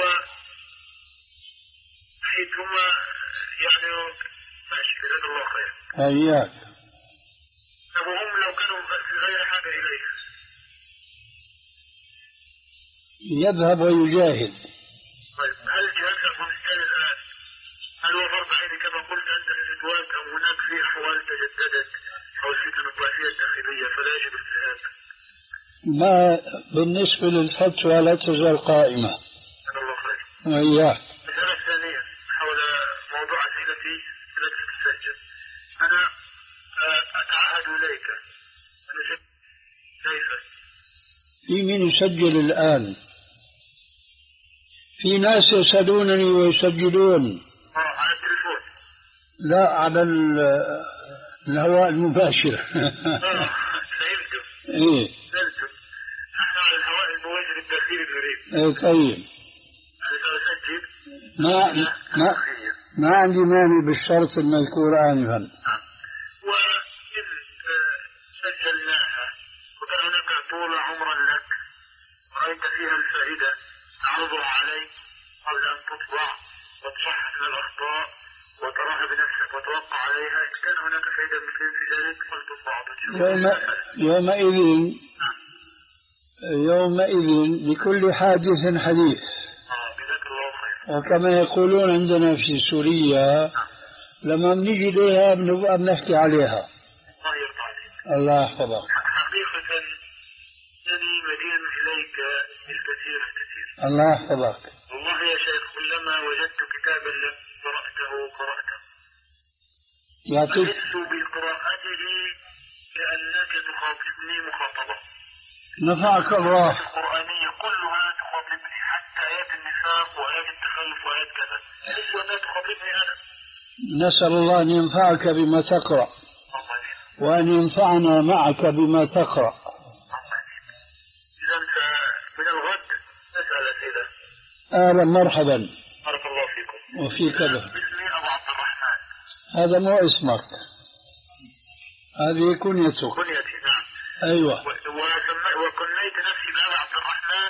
حيث هما يعني ماشي جزاك الله خير. هياك. طب هم لو كانوا غير حاجة إليك يذهب ويجاهد. طيب هل جهاد أفغانستان الآن هل هو فرض عين كما قلت أنت في الفتوات أو هناك في أحوال تجددت أو الفتن الطائفية الداخلية فلا يجب اجتهاد؟ ما بالنسبة للفتوى لا تزال قائمة. جزاك الله خير. وإياك. المسألة الثانية حول موضوع أسئلتي التي تسجل. أنا أتعهد إليك أن كيف؟ في من يسجل الآن؟ في ناس يسألونني ويسجلون. آه على التليفون؟ لا على الهواء المباشر. آه فهمت. إيه. فهمت. نحن على الهواء المباشر الداخلي نريد. إيه طيب. أنا سأسجل. ما ما ما عندي مانع بالشرط المذكور آنفا. وإذ سجلناها وكان هناك طول عمرا لك رأيت فيها الفائدة تعرضها عليك قبل أن تطبع وتصحح من الأخطاء وتراها بنفسك وتوقع عليها إن كان هناك فائدة مثل في ذلك فلتطبع. يوم يومئذ يومئذ لكل حادث حديث. وكما يقولون عندنا في سوريا لما بنيجي لها بنبقى بنحكي عليها. الله يحفظك. حقيقة أنني مدين إليك الكثير الكثير. الله يحفظك. والله يا شيخ كلما وجدت كتابا لك قرأته قرأته. يعطيك. أحس بقراءته كأنك تخاطبني مخاطبة. نفعك الله. القرآنية كلها تخاطبني حتى آيات النفاق وآيات التخلف وآيات كذا. أحس أنها تخاطبني أنا. نسأل الله أن ينفعك بما تقرأ وأن ينفعنا معك بما تقرأ. إذا من الغد نسأل أسئلة. أهلا مرحبا. بارك الله فيكم. وفيك به. اسمي أبو عبد الرحمن. هذا مو اسمك، هذه كنيتك. كنيتي نعم. أيوة. وكنيت نفسي بأبي عبد الرحمن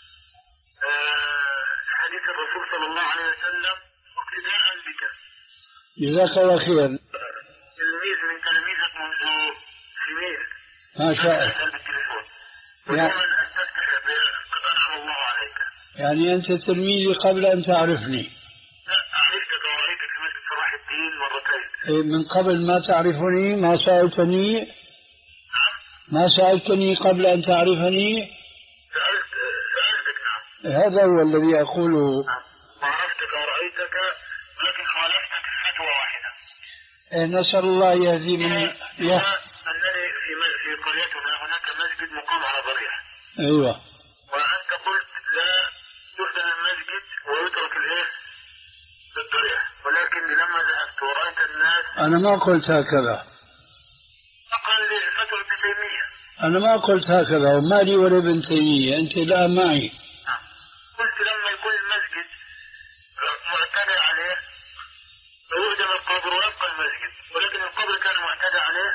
حديث الرسول صلى الله عليه وسلم واقتداء بك. جزاك الله خير. تلميذ من تلاميذك منذ سنين. ما شاء الله. ودائما أستفتح قد أنعم الله عليك. يعني أنت تلميذي قبل أن تعرفني. لا عرفتك ورأيتك في مسجد صلاح الدين مرتين. من قبل ما تعرفني ما سألتني؟ ما سألتني قبل أن تعرفني؟ سألت سألتك نعم. هذا هو الذي أقوله. نعم. وعرفتك ورأيتك ولكن خالفتك فتوى واحدة. نسأل الله يهدي من يه... أنني في في قريتنا هناك مسجد مقام على ضريح. أيوة. وأنت قلت لا يهدم المسجد ويترك الإيه بالضريح، ولكن لما ذهبت ورأيت الناس. أنا ما قلت هكذا. أقل لفتوى ابن تيمية. أنا ما قلت هكذا وما لي ولا ابن تيمية، أنت لا معي. قلت لما يكون المسجد معتدى عليه ويهدم القبر ويبقى المسجد، ولكن القبر كان معتدى عليه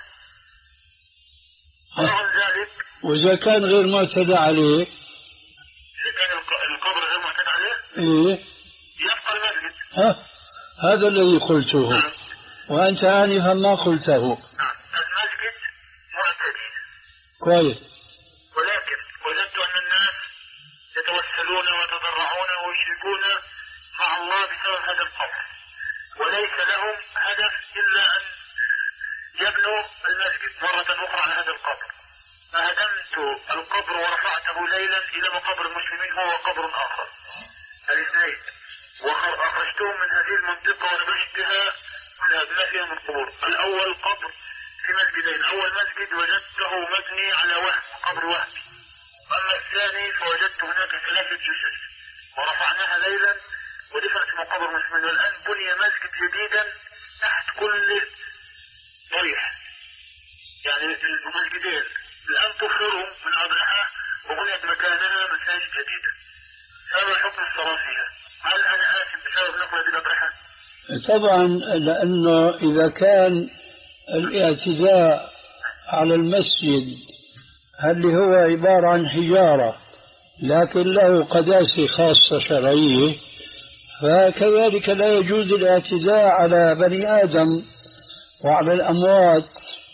ورغم ذلك. وإذا كان غير معتدى عليه؟ إذا كان القبر غير معتدى عليه؟ إيه؟ يبقى المسجد. ها؟ هذا الذي قلته. نعم. وأنت آنفا ما قلته. نعم. المسجد معتدي. كويس. ولكن وجدت أن الناس يتوسلون ويتضرعون ويشركون مع الله بسبب هذا القبر، وليس لهم هدف إلا أن يبنوا المسجد مرة أخرى على هذا القبر. فهدمت القبر ورفعته ليلا إلى مقابر المسلمين هو قبر آخر الاثنين، وأخرجتهم من هذه المنطقة ونبشتها من ما فيها من قبور. الأول قبر في مسجدين، أول مسجد وجدته مبني على وهم قبر وهمي، أما الثاني فوجدت هناك ثلاثة جثث ورفعناها ليلا ودفنت في مقابر المسلمين، والآن بني مسجد جديدا تحت كل ضريح، يعني المسجدين الآن طهروا من أضرحة وبنيت مكانها مساجد جديدة، هذا حكم الصلاة فيها، هل أنا آثم بسبب نقل هذه الأضرحة؟ طبعا، لأنه إذا كان الاعتداء على المسجد اللي هو عبارة عن حجارة لكن له قداسة خاصة شرعية، فكذلك لا يجوز الاعتداء على بني آدم وعلى الأموات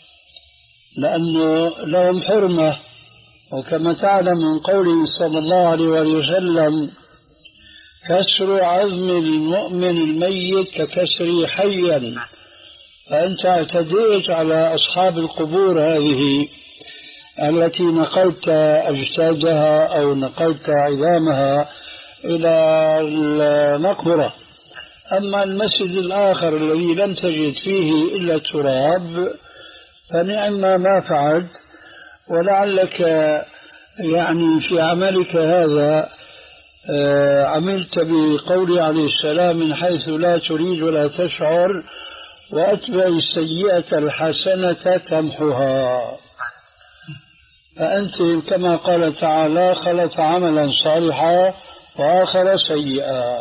لأنه لهم حرمة. وكما تعلم من قوله صلى الله عليه وسلم: كسر عظم المؤمن الميت ككسر حيا. فأنت اعتديت على أصحاب القبور هذه التي نقلت أجسادها أو نقلت عظامها إلى المقبرة. أما المسجد الآخر الذي لم تجد فيه إلا التراب فنعم ما فعلت، ولعلك يعني في عملك هذا عملت بقول عليه السلام: من حيث لا تريد ولا تشعر، وأتبع السيئة الحسنة تمحها. فأنت كما قال تعالى: خلط عملا صالحا وآخر سيئا.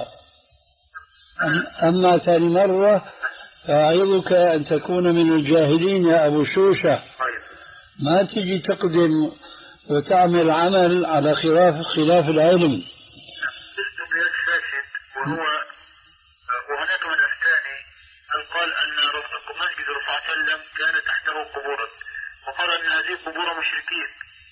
أما ثاني مرة فأعظك أن تكون من الجاهلين يا أبو شوشة، ما تجي تقدم وتعمل عمل على خلاف خلاف العلم. وهو وهناك من أفتاني قال أن مسجد الرسول صلى الله عليه وسلم كان تحته قبورا، وقال أن هذه قبور مشركين،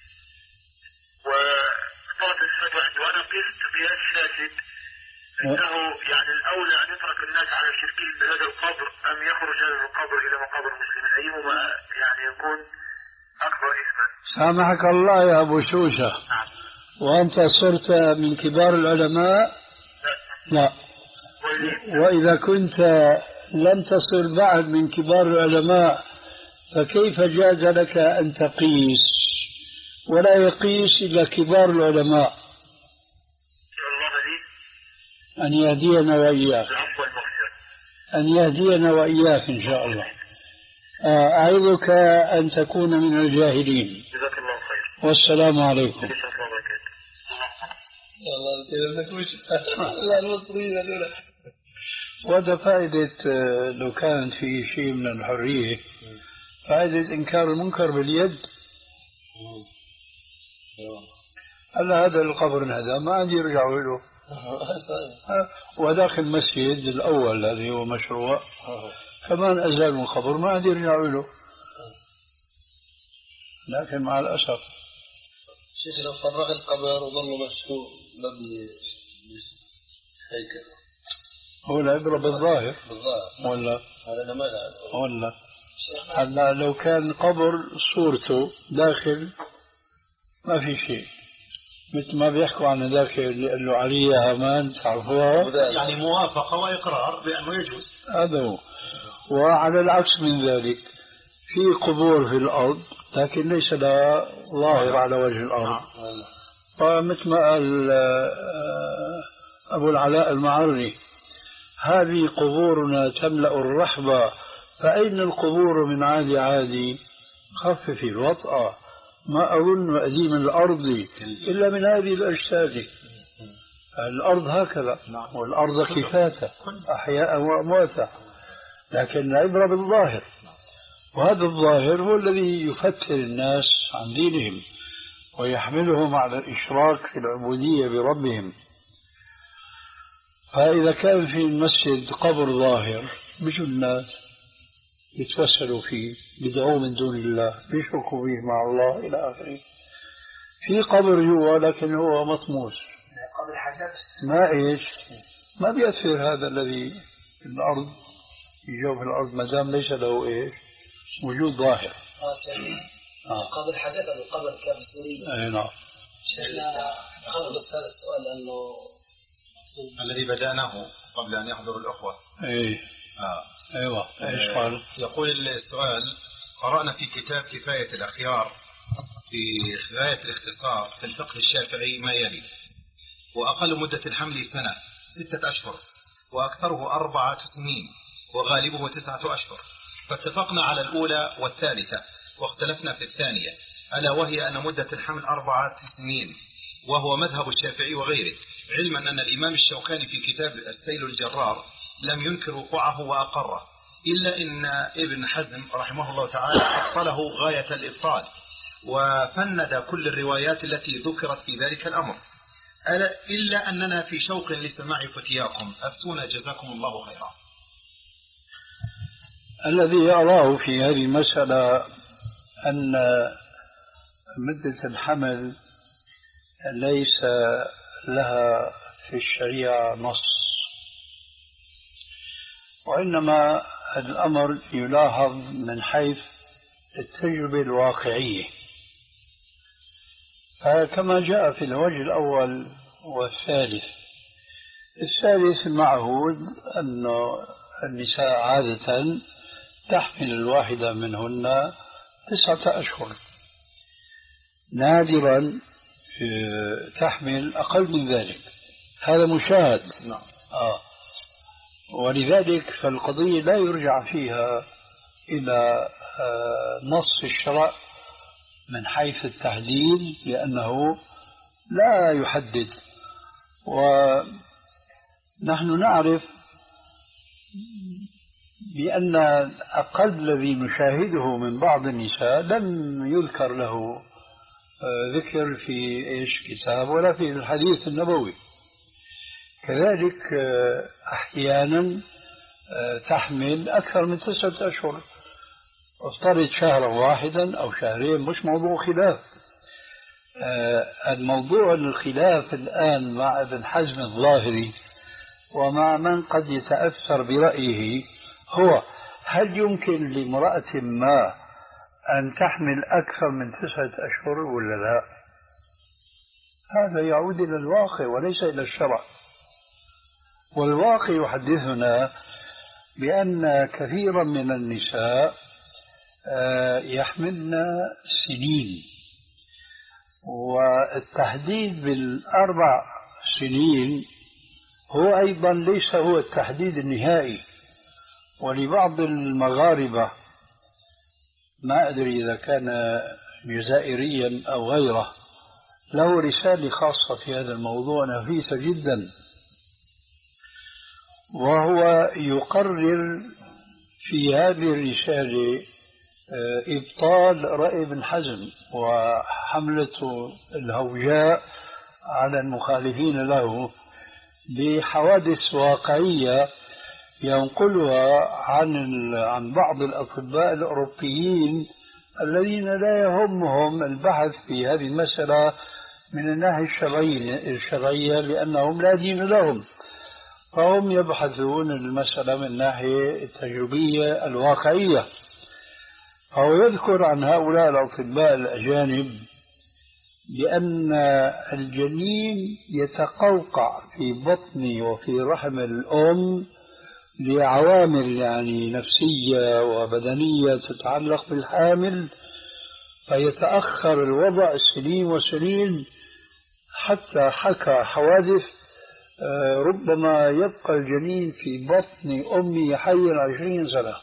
وطلبت الفتوى عندي وأنا قلت قياس فاسد أنه يعني الأولى أن يترك الناس على شركهم بهذا القبر أم يخرج هذا القبر إلى مقابر المسلمين، أيهما يعني يكون أكبر إثما؟ سامحك الله يا أبو شوشة. نعم. وأنت صرت من كبار العلماء؟ لا. وإذا كنت لم تصل بعد من كبار العلماء فكيف جاز لك أن تقيس؟ ولا يقيس إلا كبار العلماء. أن يهدينا وإياك، أن يهدينا وإياك إن شاء الله. أعظك أن تكون من الجاهلين. جزاك الله خير. والسلام عليكم. وهذا فائدة لو كانت في شيء من الحرية، فائدة إنكار المنكر باليد. هلا هذا القبر هذا ما عاد يرجعوا له، وداخل المسجد الأول الذي هو مشروع كمان أزال من قبر ما عاد يرجعوا له، لكن مع الأسف شيخ لو فرغ القبر وظل مشروع مبني هيكل، هو العبرة بالظاهر بالظاهر ولا هذا ما له ولا هلا لو كان قبر صورته داخل ما في شيء، مثل ما بيحكوا عن ذاك اللي قال له علي هامان، تعرفوها؟ يعني موافقة وإقرار بأنه يجوز. هذا هو. وعلى العكس من ذلك في قبور في الأرض لكن ليس لها ظاهر على وجه الأرض. فمثل ما قال أبو العلاء المعري: هذه قبورنا تملأ الرحبة، فأين القبور من عادي عادي؟ خفف الوطأ، ما أظن أديم الأرض إلا من هذه الأجساد. الأرض هكذا، والأرض كفاتا أحياء وأمواتا، لكن العبرة بالظاهر، وهذا الظاهر هو الذي يفتر الناس عن دينهم ويحملهم على الإشراك في العبودية بربهم. فإذا كان في المسجد قبر ظاهر بيجوا الناس يتوسلوا فيه، يدعوا من دون الله، بيشركوا به مع الله إلى آخره. في قبر جوا لكن هو مطموس، قبر حجر ما إيش ما بيأثر هذا الذي في الأرض في جوف الأرض ما دام ليس له إيش وجود ظاهر. آه. قبر حجر أو قبر كافسوري؟ أي نعم. شيخنا خلص هذا السؤال أنه الذي بدأناه قبل أن يحضر الأخوة. إيه. آه. أيوة. إيش قال؟ يقول السؤال: قرأنا في كتاب كفاية الأخيار في غاية الاختصار في الفقه الشافعي ما يلي: وأقل مدة الحمل سنة ستة أشهر، وأكثره أربعة سنين، وغالبه تسعة أشهر، فاتفقنا على الأولى والثالثة واختلفنا في الثانية، ألا وهي أن مدة الحمل أربعة سنين، وهو مذهب الشافعي وغيره، علما أن الإمام الشوكاني في كتاب السيل الجرار لم ينكر وقوعه وأقره، إلا أن ابن حزم رحمه الله تعالى أبطله غاية الإبطال وفند كل الروايات التي ذكرت في ذلك الأمر، إلا أننا في شوق لسماع فتياكم، أفتونا جزاكم الله خيرا. الذي أراه في هذه المسألة أن مدة الحمل ليس لها في الشريعة نص، وإنما الأمر يلاحظ من حيث التجربة الواقعية، فكما جاء في الوجه الأول والثالث. الثالث المعهود أن النساء عادة تحمل الواحدة منهن تسعة أشهر، نادرا تحمل أقل من ذلك، هذا مشاهد. نعم. آه. ولذلك فالقضية لا يرجع فيها إلى آه نص الشرع من حيث التحديد، لأنه لا يحدد، ونحن نعرف بأن أقل الذي نشاهده من بعض النساء لم يذكر له ذكر في إيش كتاب ولا في الحديث النبوي. كذلك أحيانا تحمل أكثر من تسعة أشهر، افترض شهرا واحدا أو شهرين، مش موضوع خلاف. الموضوع الخلاف الآن مع ابن حزم الظاهري ومع من قد يتأثر برأيه هو هل يمكن لامرأة ما أن تحمل أكثر من تسعة أشهر ولا لا؟ هذا يعود إلى الواقع وليس إلى الشرع، والواقع يحدثنا بأن كثيرا من النساء يحملن سنين، والتحديد بالأربع سنين هو أيضا ليس هو التحديد النهائي. ولبعض المغاربة، ما أدري إذا كان جزائريا أو غيره، له رسالة خاصة في هذا الموضوع نفيسة جدا، وهو يقرر في هذه الرسالة إبطال رأي ابن حزم وحملته الهوجاء على المخالفين له بحوادث واقعية ينقلها عن عن بعض الأطباء الأوروبيين الذين لا يهمهم البحث في هذه المسألة من الناحية الشرعية الشرعية لأنهم لا دين لهم، فهم يبحثون المسألة من الناحية التجريبية الواقعية. فهو يذكر عن هؤلاء الأطباء الأجانب بأن الجنين يتقوقع في بطن وفي رحم الأم لعوامل يعني نفسية وبدنية تتعلق بالحامل، فيتأخر الوضع سنين وسنين، حتى حكى حوادث ربما يبقى الجنين في بطن أمه حيا عشرين سنة.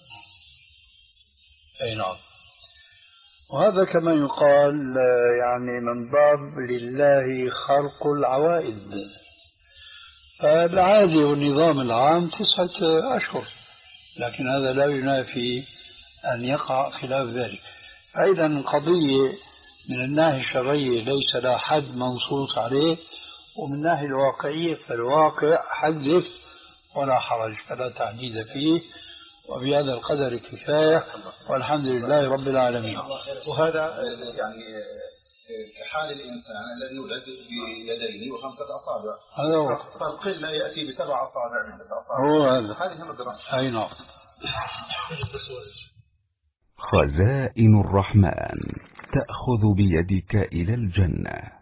أي نعم. وهذا كما يقال يعني من باب لله خلق العوائد، فالعادي والنظام العام تسعة أشهر، لكن هذا لا ينافي أن يقع خلاف ذلك. فإذا القضية من الناحية الشرعية ليس لها حد منصوص عليه، ومن الناحية الواقعية فالواقع حدث ولا حرج، فلا تعديد فيه، وبهذا القدر كفاية، والحمد لله رب العالمين. وهذا يعني كحال الإنسان الذي يولد بيدين وخمسة أصابع، هذا هو، فالقلة يأتي بسبع أصابع من ستة أصابع، هو هذا، هذه مدرسة. أي نعم. خزائن الرحمن تأخذ بيدك إلى الجنة.